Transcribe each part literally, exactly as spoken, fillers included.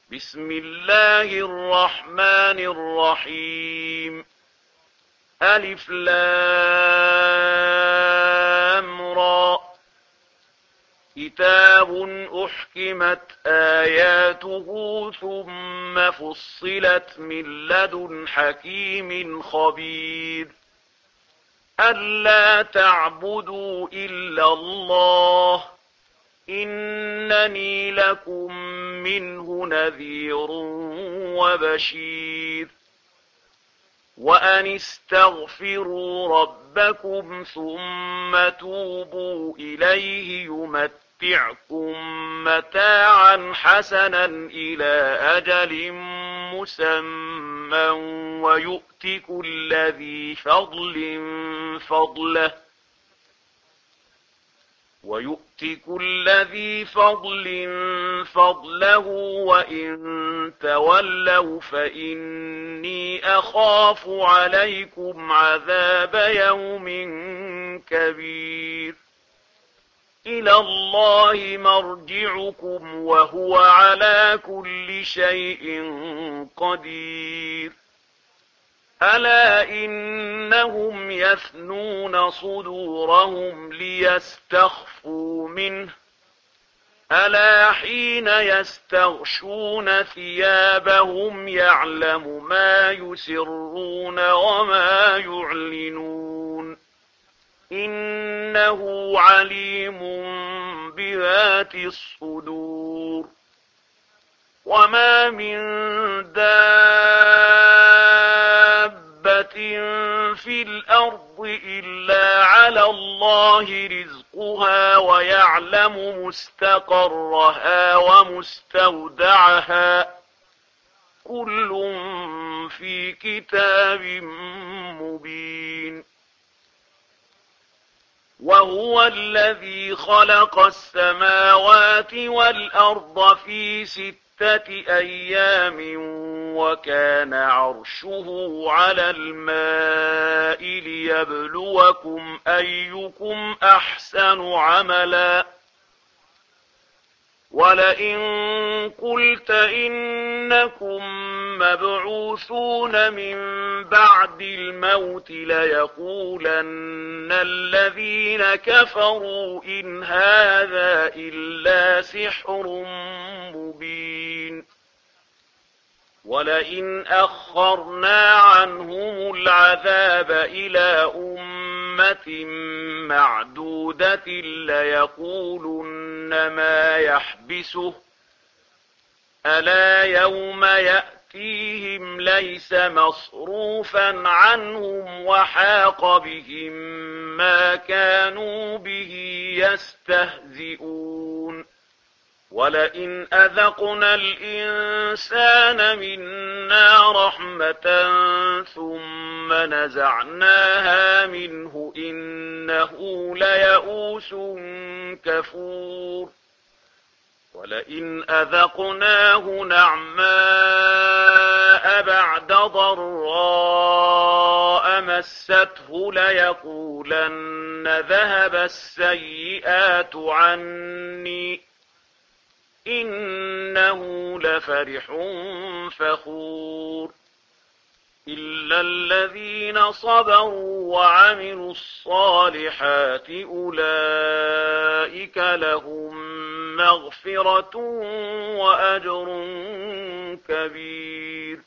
بسم الله الرحمن الرحيم. ألف لام را. كتاب أحكمت آياته ثم فصلت من لدن حكيم خبير. ألا تعبدوا إلا الله إنني لكم منه نذير وبشير. وأن استغفروا ربكم ثم توبوا إليه يمتعكم متاعا حسنا إلى أجل مسمى ويؤت كل ذي فضل فضله ويؤت كل ذي فضل فضله وإن تولوا فإني أخاف عليكم عذاب يوم كبير. إلى الله مرجعكم وهو على كل شيء قدير. ألا إنهم يثنون صدورهم ليستخفوا منه ألا حين يستغشون ثيابهم يعلم ما يسرون وما يعلنون إنه عليم بذات الصدور. وما من دابة في الأرض إلا على الله رزقها ويعلم مستقرها ومستودعها كل في كتاب مبين. وهو الذي خلق السماوات والأرض في ستة أيام وكان عرشه على الماء ليبلوكم أيكم أحسن عملا. ولئن قلت إنكم مبعوثون من بعد الموت ليقولن الذين كفروا إن هذا إلا سحر مبين. ولئن أخرنا عنهم العذاب إلى أمة معدودة ليقولن ما يحبسه ألا يوم يأتيهم ليس مصروفا عنهم وحاق بهم ما كانوا به يستهزئون. ولئن أذقنا الإنسان منا رحمة ثم نزعناها منه إنه ليئوس كفور. ولئن أذقناه نعماء بعد ضراء مسته ليقولن ذهب السيئات عني إنه لفرح فخور. إلا الذين صبروا وعملوا الصالحات أولئك لهم مغفرة وأجر كبير.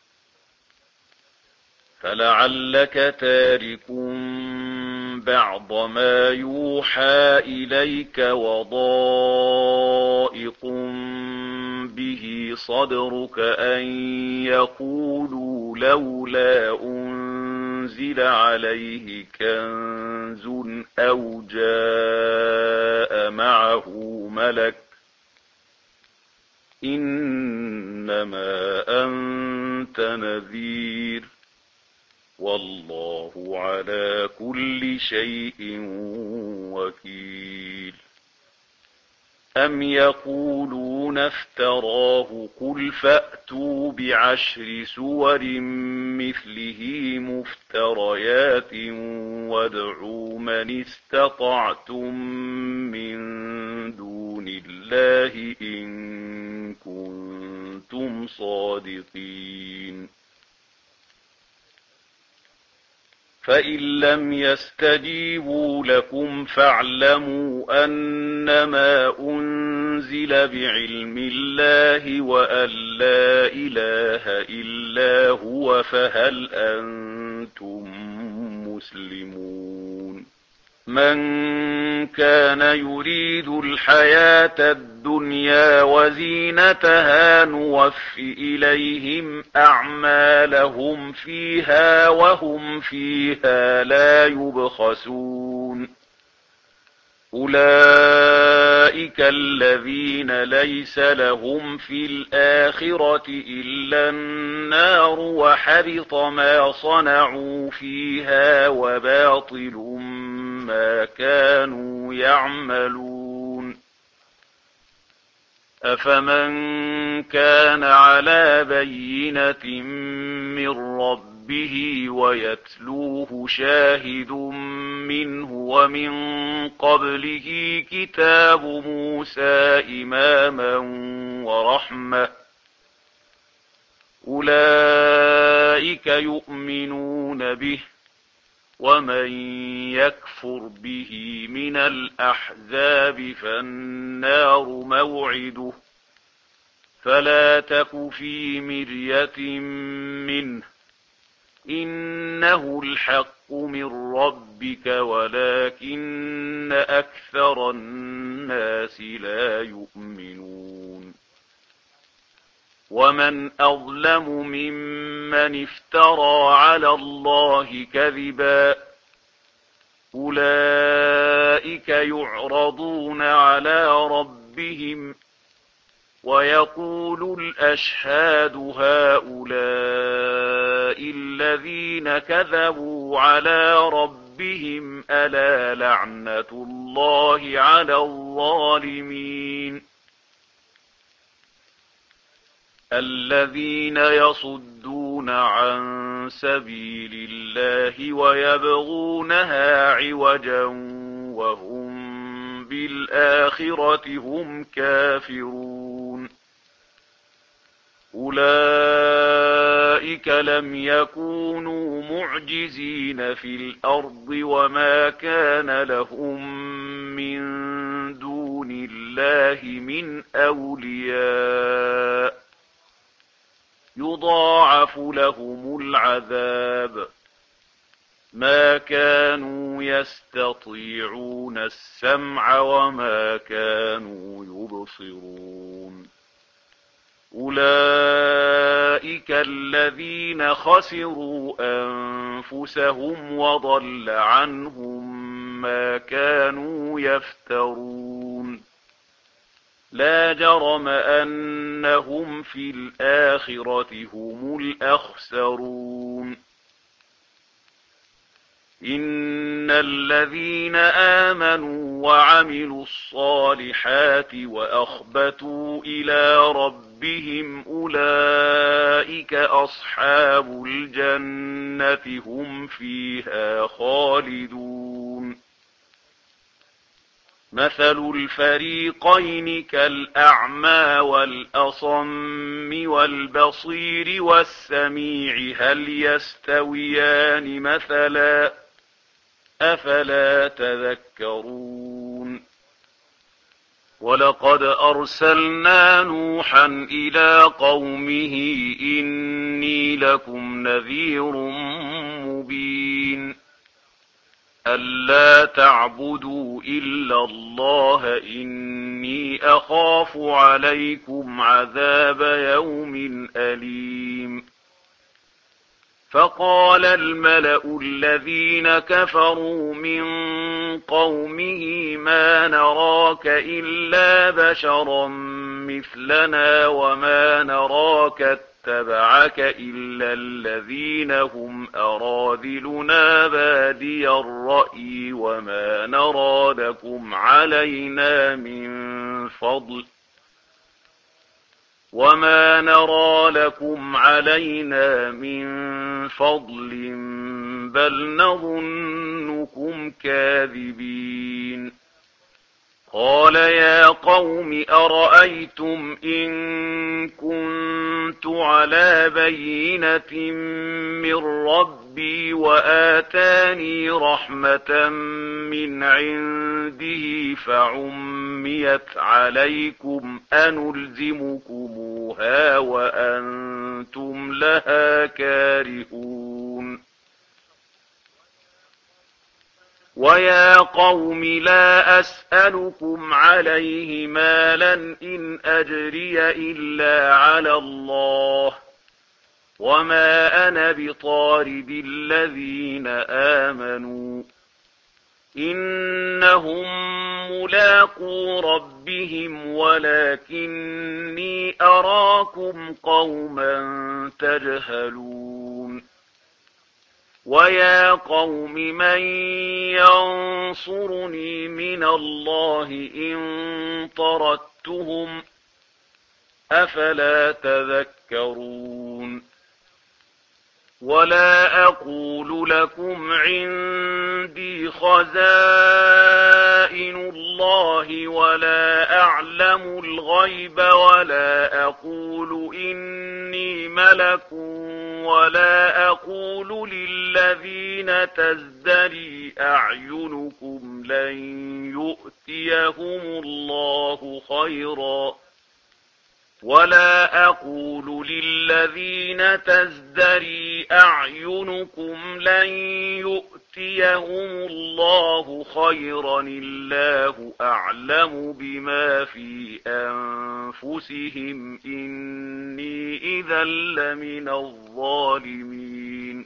فلعلك تارك بعض ما يوحى إليك وضائق به صدرك أن يقولوا لولا أنزل عليه كنز أو جاء معه ملك إنما أنت نذير والله على كل شيء وكيل. أم يقولون افتراه قل فأتوا بعشر سور مثله مفتريات وادعوا من استطعتم من دون الله إن كنتم كنتم صادقين. فإن لم يستجيبوا لكم فاعلموا أنما أنزل بعلم الله وأن لا إله إلا هو فهل أنتم مسلمون. من كان يريد الحياة الدنيا وزينتها نوف إليهم أعمالهم فيها وهم فيها لا يبخسون. أولئك الذين ليس لهم في الآخرة إلا النار وحبط ما صنعوا فيها وباطل ما كانوا يعملون. أفمن كان على بينة من ربه ويتلوه شاهد منه ومن قبله كتاب موسى إماما ورحمة أولئك يؤمنون به ومن يكفر به من الأحزاب فالنار موعده فلا تك في مرية منه إنه الحق من ربك ولكن أكثر الناس لا يؤمنون. ومن أظلم ممن افترى على الله كذبا أولئك يعرضون على ربهم ويقول الأشهاد هؤلاء الذين كذبوا على ربهم ألا لعنة الله على الظالمين. الذين يصدون عن سبيل الله ويبغونها عوجا وهم بالآخرة هم كافرون. أولئك لم يكونوا معجزين في الأرض وما كان لهم من دون الله من أولياء يضاعف لهم العذاب ما كانوا يستطيعون السمع وما كانوا يبصرون. أولئك الذين خسروا أنفسهم وضل عنهم ما كانوا يفترون. لا جرم أنهم في الآخرة هم الأخسرون. إن الذين آمنوا وعملوا الصالحات وأخبتوا إلى ربهم أولئك أصحاب الجنة هم فيها خالدون. مثل الفريقين كالأعمى والأصم والبصير والسميع هل يستويان مثلا أفلا تذكرون. ولقد أرسلنا نوحا إلى قومه إني لكم نذير مبين ألا تعبدوا إلا الله إني أخاف عليكم عذاب يوم أليم. فقال الملأ الذين كفروا من قومه ما نراك إلا بشرا مثلنا وما نراك اتبعك إلا الذين هم أراذلنا بادي الرأي وما نرى لكم علينا من فضل وما نرى لكم علينا من فضل بل نظنكم كاذبين. قال يا قوم أرأيتم إن كنت على بينة من ربي وآتاني رحمة من عنده فعميت عليكم أنلزمكموها وأنتم لها كارهون ويا قوم لا أسألكم عليه مالا إن أجري إلا على الله وما أنا بطارد الذين آمنوا إنهم ملاقو ربهم ولكني أراكم قوما تجهلون ويا قوم من ينصرني من الله إن طردتهم أفلا تذكرون ولا أقول لكم عندي خزائن الله ولا أعلم الغيب ولا أقول إني ملك ولا أقول للذين تزدري أعينكم لن يؤتيهم الله خيرا ولا أقول للذين تزدري أعينكم لن يؤتيهم الله خيرا الله أعلم بما في أنفسهم إني إذا لمن الظالمين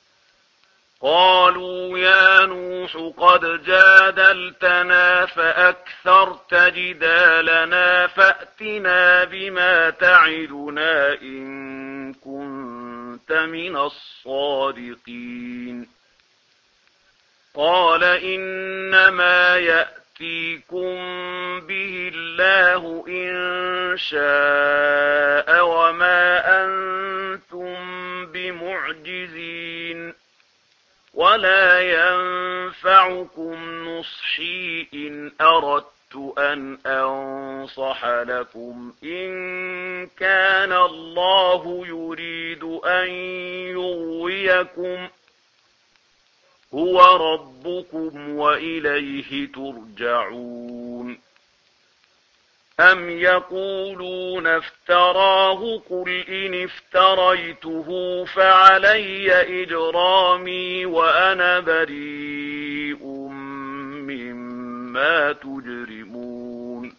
قالوا يا نوح قد جادلتنا فأكثرت جدالنا فأتنا بما تعدنا إن كنت من الصادقين قال إنما يأتيكم به الله إن شاء وما أنتم بمعجزين ولا ينفعكم نصحي إن أردت أن أنصح لكم إن كان الله يريد أن يغويكم هو ربكم وإليه ترجعون أم يقولون افتراه قل إن افتريته فعلي إجرامي وأنا بريء مما تجرمون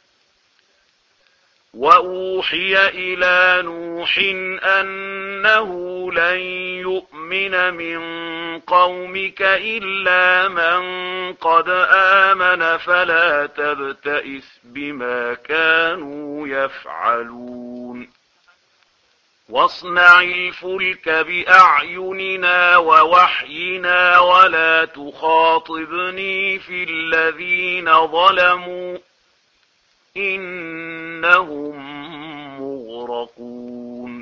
وأوحي إلى نوح أنه لن يؤمن من قومك إلا من قد آمن فلا تبتئس بما كانوا يفعلون واصنع الفلك بأعيننا ووحينا ولا تخاطبني في الذين ظلموا إنهم مغرقون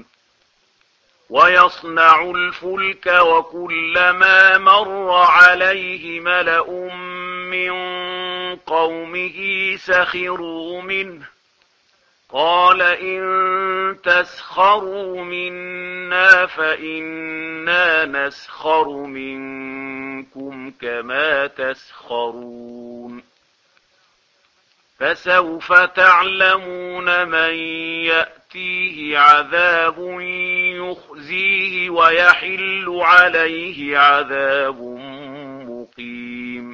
ويصنع الفلك وكلما مر عليه ملأ من قومه سخروا منه قال إن تسخروا منا فإنا نسخر منكم كما تسخرون فسوف تعلمون من يأتيه عذاب يخزيه ويحل عليه عذاب مقيم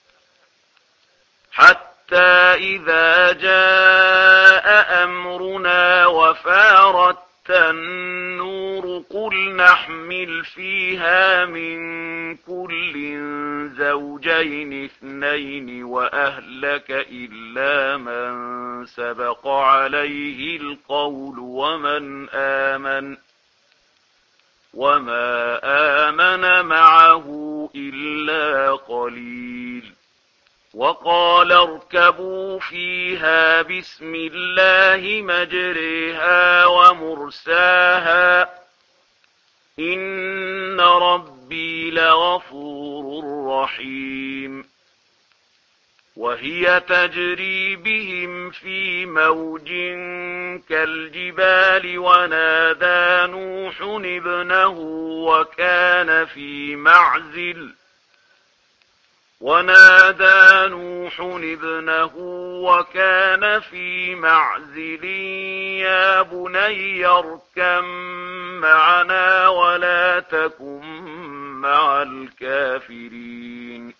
حتى إذا جاء أمرنا وفارت النور قل نحمل فيها من كل زوجين اثنين وأهلك إلا من سبق عليه القول ومن آمن وما آمن معه إلا قليل وقال اركبوا فيها بسم الله مجريها ومرساها إن ربي لغفور رحيم وهي تجري بهم في موج كالجبال ونادى نوح ابنه وكان في معزل ونادى نوح ابنه وكان في معزل يا بني اركب معنا ولا تكن مع الكافرين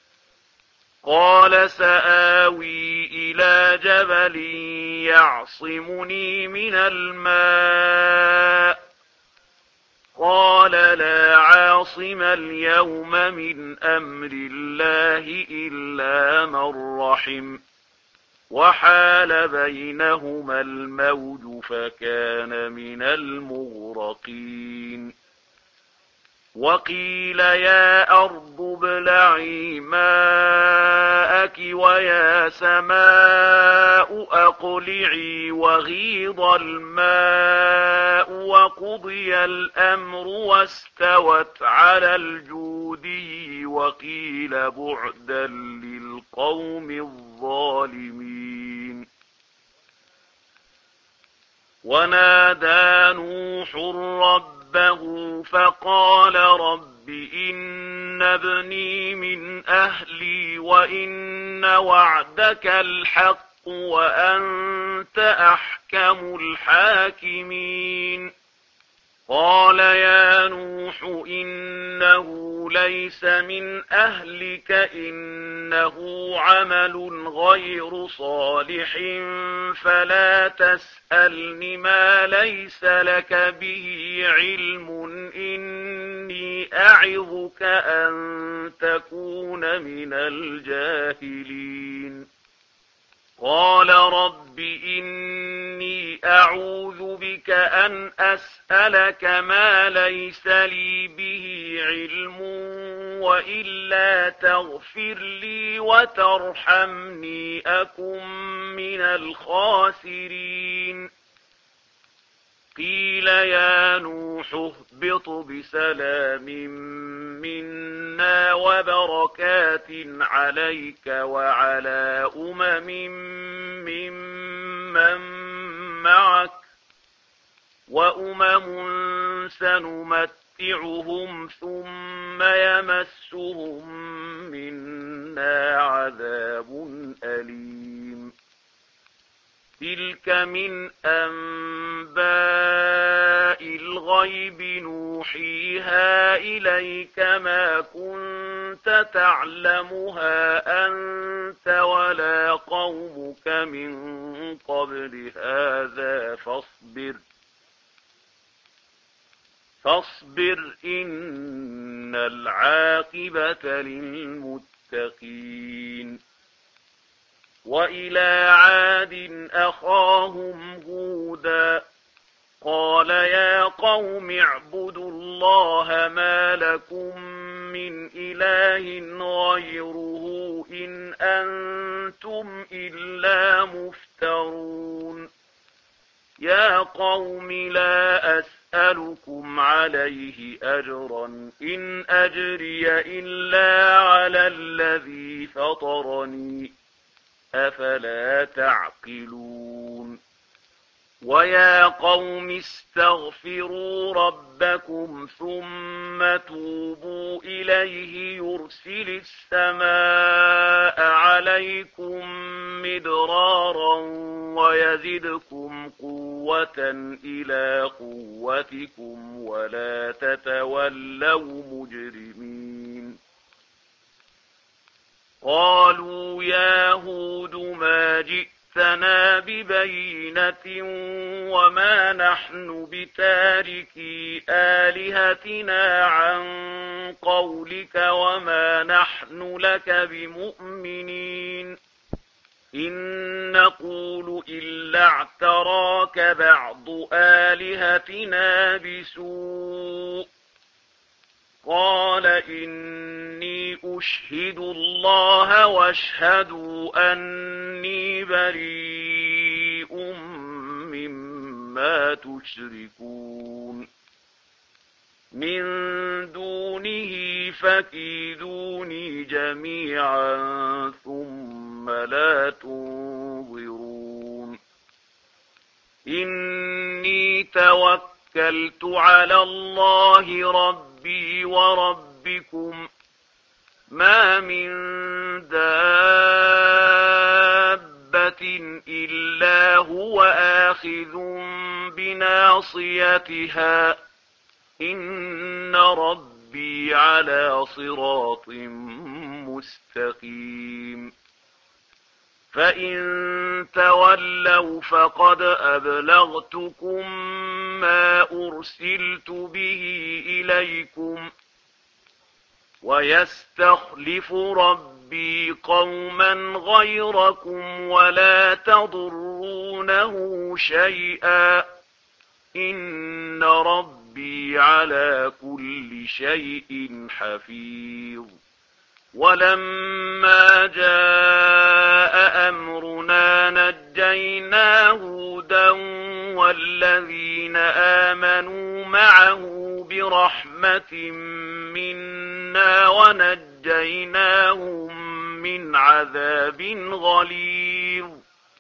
قال سآوي إلى جبل يعصمني من الماء قال لا عاصم اليوم من أمر الله إلا من رحم وحال بينهما الموج فكان من المغرقين وقيل يا أرض ابلعي ماءك ويا سماء أقلعي وغيض الماء وقضي الأمر واستوت على الجودي وقيل بعدا للقوم الظالمين ونادى نوح ربه فقال رب إن ابني من أهلي وإن وعدك الحق وأنت أحكم الحاكمين قال يا نوح إنه ليس من أهلك إنه عمل غير صالح فلا تسألني ما ليس لك به علم إني أعظك أن تكون من الجاهلين قال رب إني أعوذ بك أن أسألك ما ليس لي به علم وإلا تغفر لي وترحمني أكن من الخاسرين قيل يا نوح اهبط بسلام منا وبركات عليك وعلى أمم ممن معك وأمم سنمتعهم ثم يمسهم منا عذاب أليم تلك من أنباء الغيب نوحيها إليك ما كنت تعلمها أنت ولا قومك من قبل هذا فاصبر فاصبر إن العاقبة للمتقين وإلى عاد أخاهم هودا قال يا قوم اعبدوا الله ما لكم من إله غيره إن أنتم إلا مفترون يا قوم لا أسألكم عليه أجرا إن أجري إلا على الذي فطرني أفلا تعقلون ويا قوم استغفروا ربكم ثم توبوا إليه يرسل السماء عليكم مدرارا ويزدكم قوة إلى قوتكم ولا تتولوا مجرمين قالوا يا هود ما جئتنا ببينة وما نحن بتاركي آلهتنا عن قولك وما نحن لك بمؤمنين إن نقول إلا اعتراك بعض آلهتنا بسوء قال إني أشهد الله واشهدوا أني بريء مما تشركون من دونه فكيدوني جميعا ثم لا تنظرون إني توكلت على الله ربي وربكم ما من دابة إلا هو آخذ بناصيتها إن ربي على صراط مستقيم فإن تولوا فقد أبلغتكم ما أرسلت به إليكم ويستخلف ربي قوما غيركم ولا تضرونه شيئا إن ربي على كل شيء حفيظ ولما جاء أمرنا نجينا هودا والذين آمنوا معه برحمة منا ونجيناهم من عذاب غليظ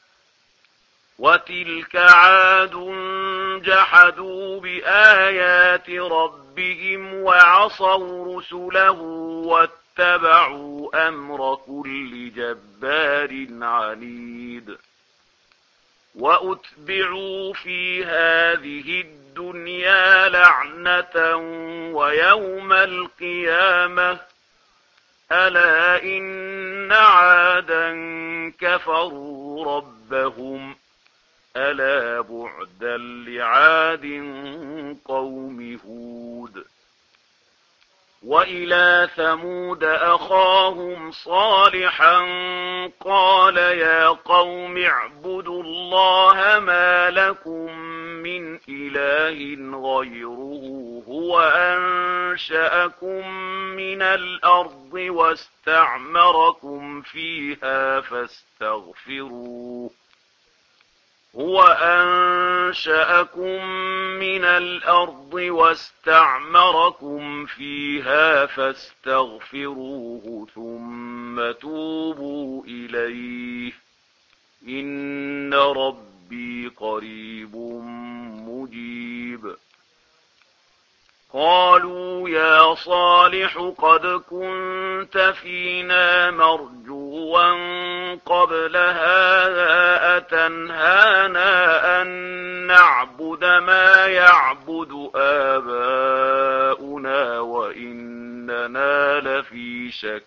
وتلك عاد جحدوا بآيات ربهم وعصوا رسله واتبعوا أمر كل جبار عنيد وأتبعوا في هذه الدنيا لعنة ويوم القيامة ألا إن عادا كفروا ربهم ألا بعدا لعاد قوم هود وإلى ثمود أخاهم صالحا قال يا قوم اعبدوا الله ما لكم من إله غيره هو أنشأكم من الأرض واستعمركم فيها فاستغفروه هو أنشأكم من الأرض واستعمركم فيها فاستغفروه ثم توبوا إليه إن ربي قريب مجيب قالوا يا صالح قد كنت فينا مرجوا قبل هذا أتنهانا أن نعبد ما يعبد آباؤنا وإننا لفي شك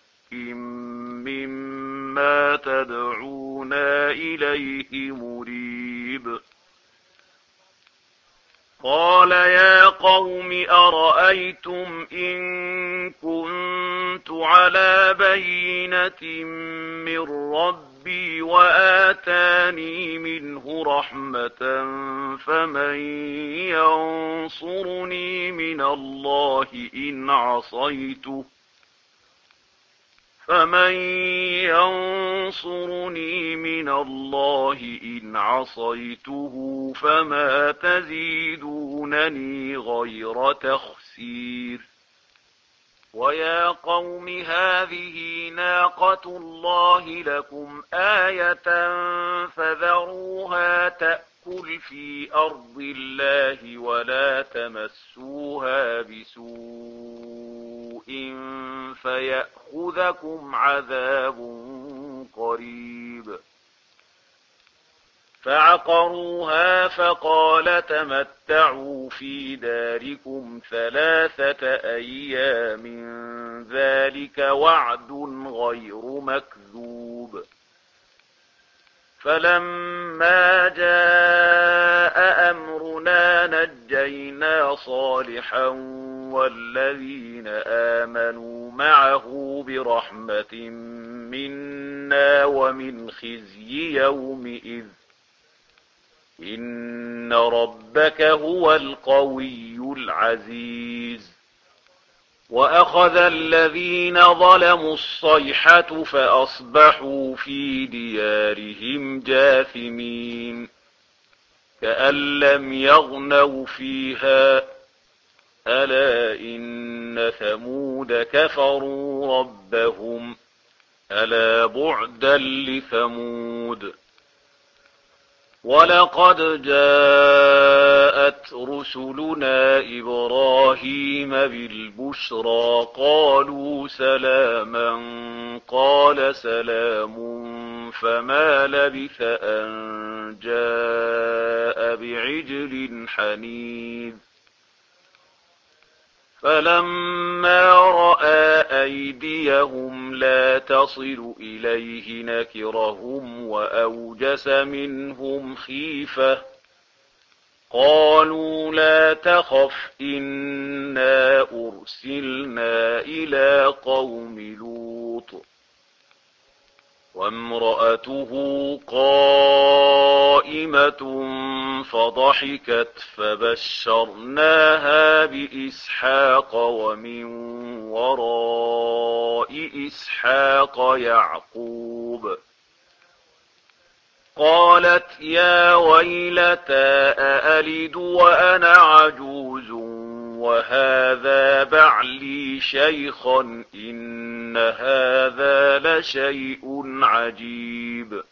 مما تدعونا إليه مريب قال يا قوم أرأيتم إن كنت على بينة من ربي وآتاني منه رحمة فمن ينصرني من الله إن عصيته فمن ينصرني من الله إن عصيته فما تزيدونني غير تخسير ويا قوم هذه ناقة الله لكم آية فذروها تأكل في أرض الله ولا تمسوها بسوء فيأخذكم عذاب قريب فعقروها فقال تمتعوا في داركم ثلاثة أيام ذلك وعد غير مكذوب فلما جاء أمرنا نجينا صالحا والذين آمنوا معه برحمة منا ومن خزي يومئذ إن ربك هو القوي العزيز وأخذ الذين ظلموا الصيحة فأصبحوا في ديارهم جاثمين كأن لم يغنوا فيها ألا إن ثمود كفروا ربهم ألا بعدا لثمود ولقد جاءت رسلنا إبراهيم بالبشرى قالوا سلاما قال سلام فما لبث أن جاء بعجل حنيذ فلما رأى أيديهم لا تصل إليه نكرهم وأوجس منهم خيفة قالوا لا تخف إنا أرسلنا إلى قوم لوط وامرأته قائمة فضحكت فبشرناها بإسحاق ومن وراء إسحاق يعقوب قالت يا ويلتى أألد وأنا عجوز وهذا بعلي شيخا إن هذا لشيء عجيب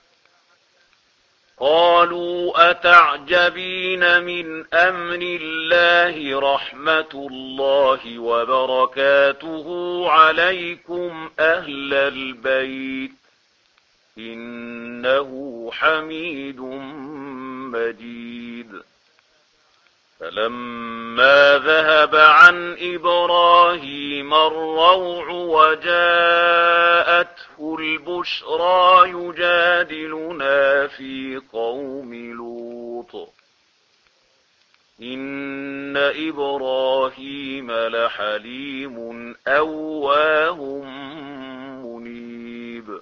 قالوا أتعجبين من أمر الله رحمة الله وبركاته عليكم أهل البيت إنه حميد مجيد فلما ذهب عن إبراهيم الروع وجاءته البشرى يجادلنا في قوم لوط إن إبراهيم لحليم أواه منيب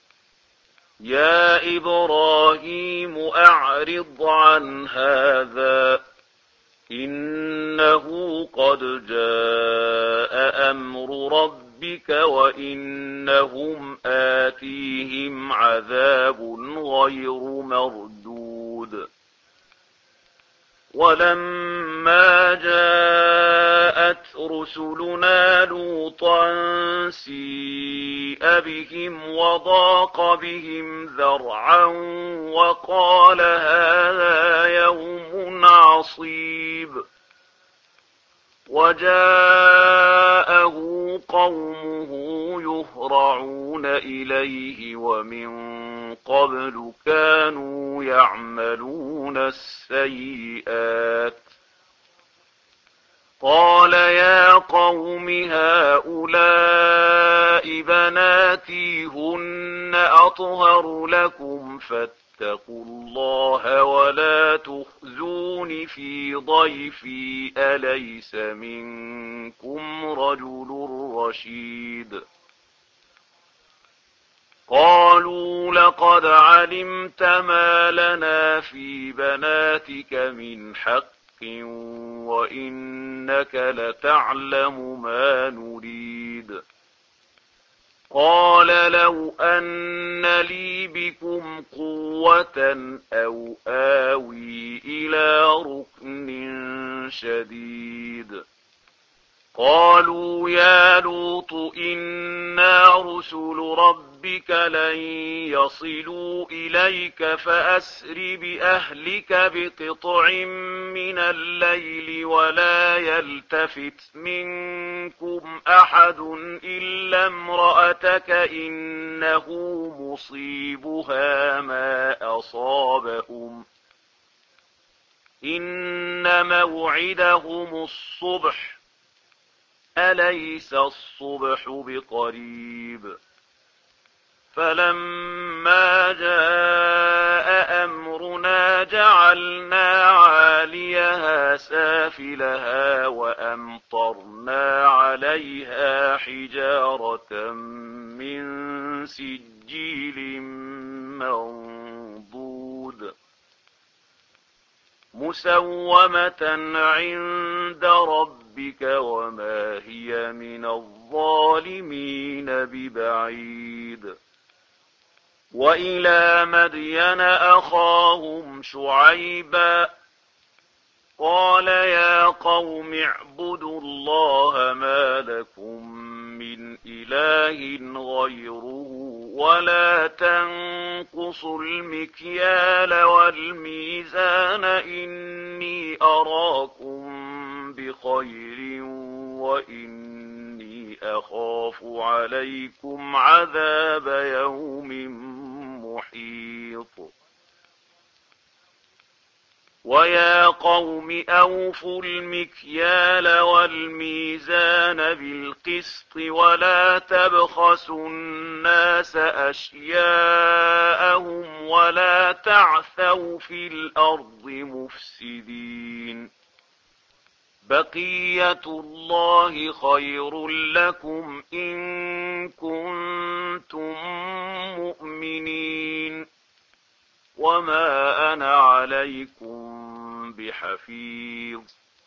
يا إبراهيم أعرض عن هذا إنه قد جاء أمر ربك وإنهم آتيهم عذاب غير مردود ولما جاءت رسلنا لوطا سيء بهم وضاق بهم ذرعا وقال هذا يوم عصيب وجاءه قومه يهرعون إليه ومن قبل كانوا يعملون السيئات قال يا قوم هؤلاء بناتي هن أطهر لكم فاتقوا الله ولا تخزون في ضيفي أليس منكم رجل رشيد قالوا لقد علمت ما لنا في بناتك من حق وإنك لتعلم ما نريد قال لو أن لي بكم قوة أو آوي إلى ركن شديد قالوا يا لوط إنا رسل ربك لن يصلوا إليك فأسر بأهلك بقطع من الليل ولا يلتفت منكم أحد إلا امرأتك إنه مصيبها ما أصابهم إن موعدهم الصبح أليس الصبح بقريب فلما جاء أمرنا جعلنا عاليها سافلها وأمطرنا عليها حجارة من سجيل منضود مسومة عند ربك وما هي من الظالمين ببعيد وإلى مدين أخاهم شعيبا قال يا قوم اعبدوا الله ما لكم من إله غيره ولا تنقصوا المكيال والميزان إني أراكم بخير وإني أخاف عليكم عذاب يوم محيط ويا قوم أوفوا المكيال والميزان بالقسط ولا تبخسوا الناس أشياءهم ولا تعثوا في الأرض مفسدين بقية الله خير لكم إن كنتم مؤمنين وما أنا عليكم بحفيظ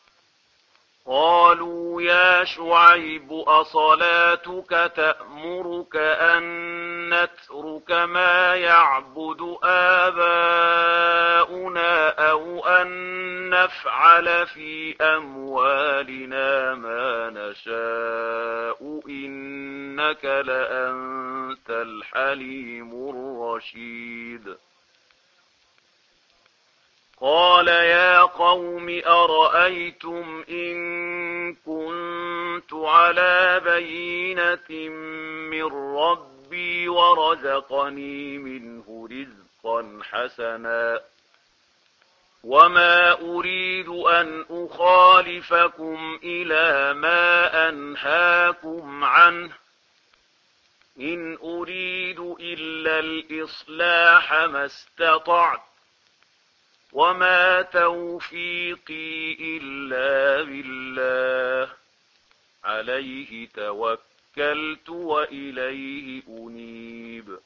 قالوا يا شعيب أصلاتك تأمرك أن نترك ما يعبد آباؤنا أو أن نفعل في أموالنا ما نشاء إنك لأنت الحليم الرشيد قال يا قوم أرأيتم إن كنت على بينة من ربي ورزقني منه رزقا حسنا وما أريد أن أخالفكم إلى ما أنهاكم عنه إن أريد إلا الإصلاح ما استطعت وما توفيقي إلا بالله عليه توكلت وإليه أنيب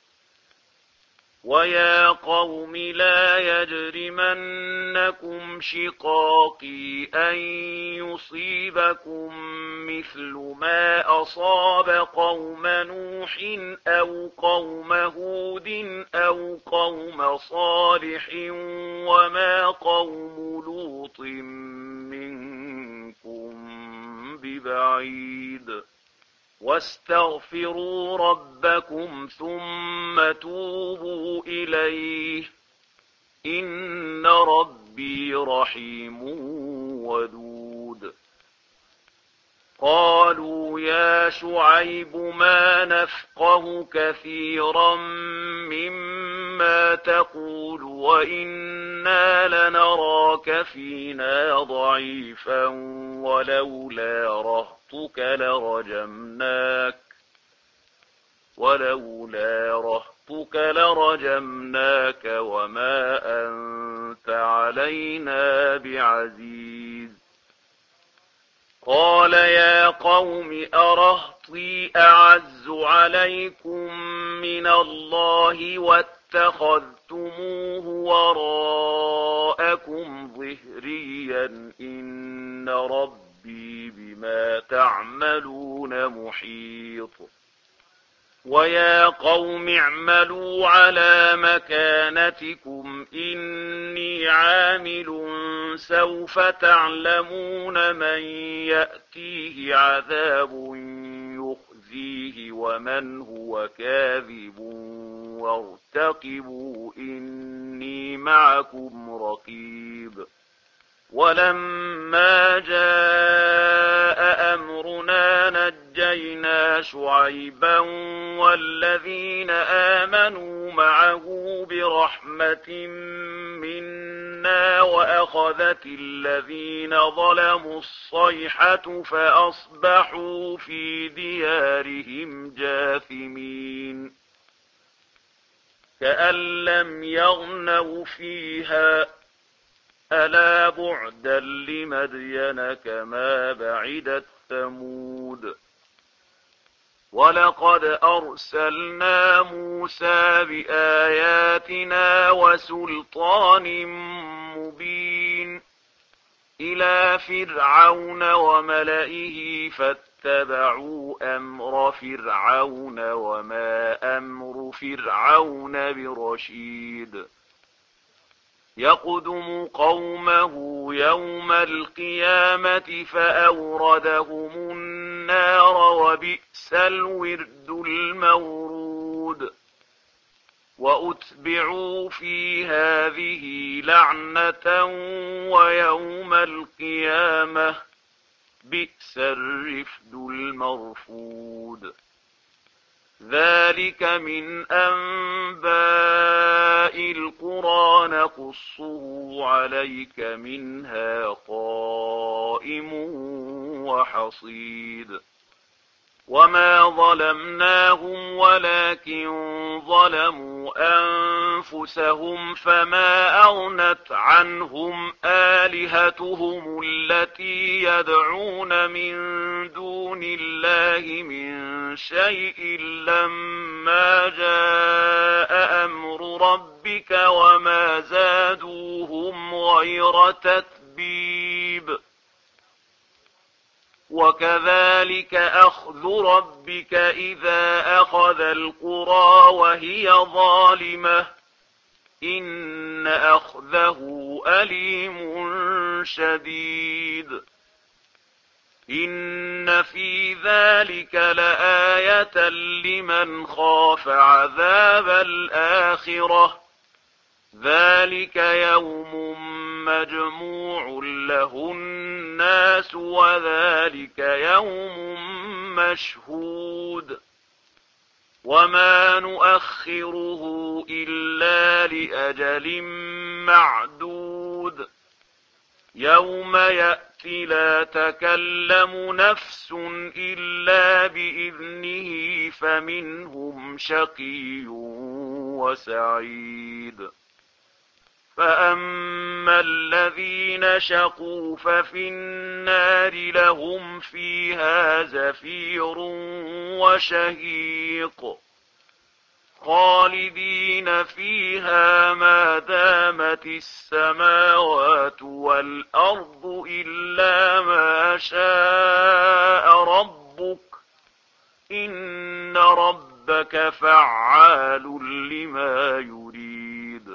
ويا قوم لا يجرمنكم شقاقي أن يصيبكم مثل ما أصاب قوم نوح أو قوم هود أو قوم صالح وما قوم لوط منكم ببعيد واستغفروا ربكم ثم توبوا إليه إن ربي رحيم ودود قالوا يا شعيب ما نفقه كثيرا مما تقول وإنا لنراك فينا ضعيفا ولولا رهطك لرجمناك ولولا رهطك لرجمناك وما أنت علينا بعزيز قال يا قوم أرهطي أعز عليكم من الله واتخذتموه وراءكم ظهريا إن ربي بما تعملون محيط ويا قوم اعملوا على مكانتكم إني عامل سوف تعلمون من يأتيه عذاب يخزيه ومن هو كاذب وارتقبوا إني معكم رقيب ولما جاء أمرنا نجينا شعيبا والذين آمنوا معه برحمة منا وأخذت الذين ظلموا الصيحة فأصبحوا في ديارهم جاثمين كأن لم يغنوا فيها ألا بعدا لمدين كما بعدت ثمود ولقد أرسلنا موسى بآياتنا وسلطان مبين إلى فرعون وملئه فاتبعوا أمر فرعون وما أمر فرعون برشيد يقدم قومه يوم القيامة فأوردهم النار وبئس الورد المورود وأتبعوا في هذه لعنة ويوم القيامة بئس الرفد المرفود ذلك من أنباء القرى نقصه عليك منها قائم وحصيد وما ظلمناهم ولكن ظلموا أنفسهم فما أغنت عنهم آلهتهم التي يدعون من دون الله من شيء لما جاء أمر ربك وما زادوهم غير تتبيب وكذلك أخذ ربك إذا أخذ القرى وهي ظالمة إن أخذه أليم شديد إن في ذلك لآية لمن خاف عذاب الآخرة ذلك يوم مجموع له الناس وذلك يوم مشهود وما نؤخره إلا لأجل معدود يوم يأتي لا تكلم نفس إلا بإذنه فمنهم شقي وسعيد فأما الذين شقوا ففي النار لهم فيها زفير وشهيق خالدين فيها ما دامت السماوات والأرض إلا ما شاء ربك إن ربك فعال لما يريد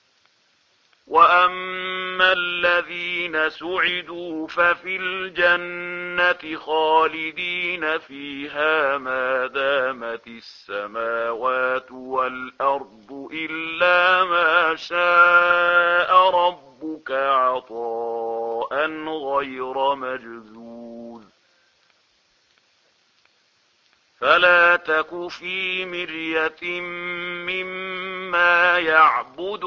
وأما الذين سعدوا ففي الجنة خالدين فيها ما دامت السماوات والأرض إلا ما شاء ربك عطاء غير مجذوذ فلا تك في مرية مما يعبد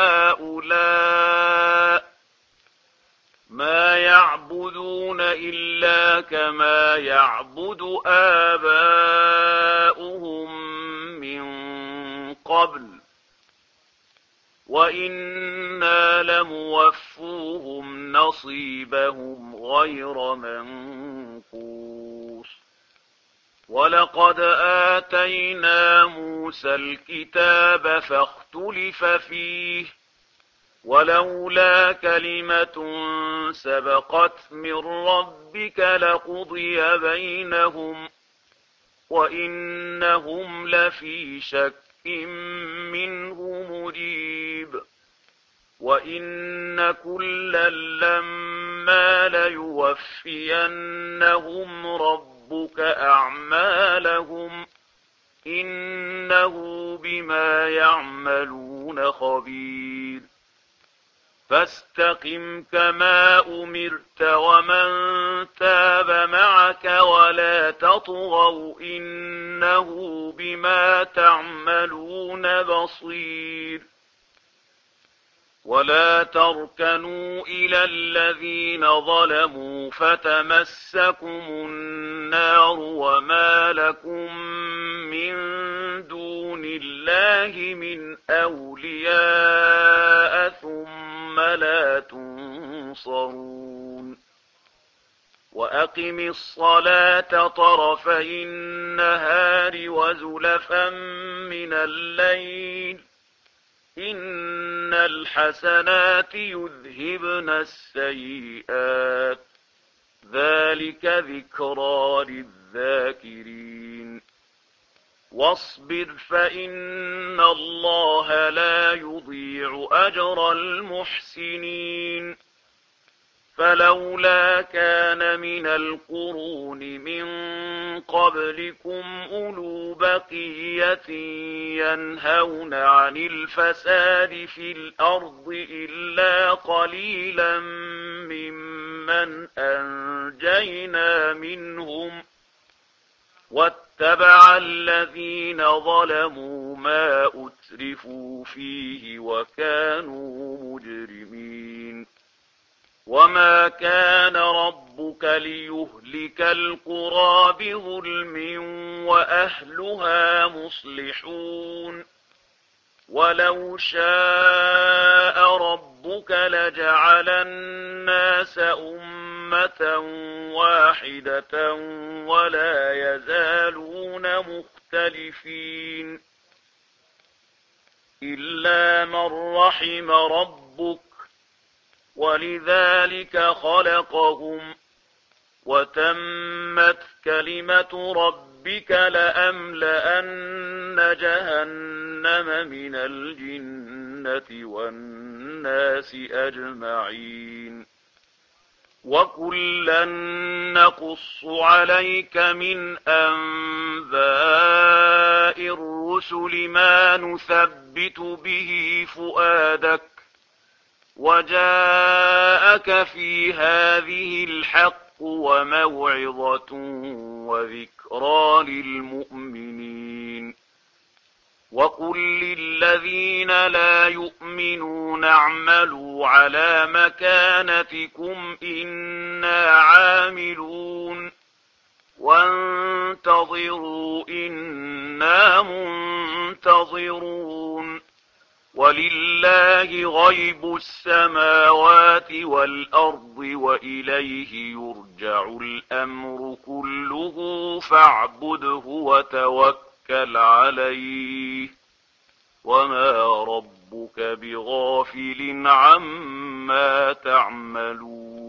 هؤلاء ما يعبدون إلا كما يعبد آباؤهم من قبل وإنا لموفوهم نصيبهم غير منقوص ولقد آتينا موسى الكتاب فاختلف فيه ولولا كلمة سبقت من ربك لقضي بينهم وإنهم لفي شك منه مريب وإن كلا لما ليوفينهم ربك أعمالهم إنه بما يعملون خبير فاستقم كما أمرت ومن تاب معك ولا تطغوا إنه بما تعملون بصير ولا تركنوا إلى الذين ظلموا فتمسكم النار وما لكم من دون الله من أولياء ثم لا تنصرون وأقم الصلاة طرفي النهار وزلفا من الليل إن الحسنات يذهبن السيئات ذلك ذكرى للذاكرين واصبر فإن الله لا يضيع أجر المحسنين فلولا كان من القرون من قبلكم أولو بقية ينهون عن الفساد في الأرض إلا قليلا ممن أنجينا منهم واتبع الذين ظلموا ما أترفوا فيه وكانوا مجرمين وما كان ربك ليهلك القرى بظلم وأهلها مصلحون ولو شاء ربك لجعل الناس أمة واحدة ولا يزالون مختلفين إلا من رحم ربك ولذلك خلقهم وتمت كلمة ربك لأملأن جهنم من الجنة والناس أجمعين وكلا نقص عليك من أنباء الرسل ما نثبت به فؤادك وجاءك في هذه الحق وموعظة وذكرى للمؤمنين وقل للذين لا يؤمنون اعملوا على مكانتكم إنا عاملون وانتظروا إنا منتظرون ولله غيب السماوات والأرض وإليه يرجع الأمر كله فاعبده وتوكل عليه وما ربك بغافل عما تعملون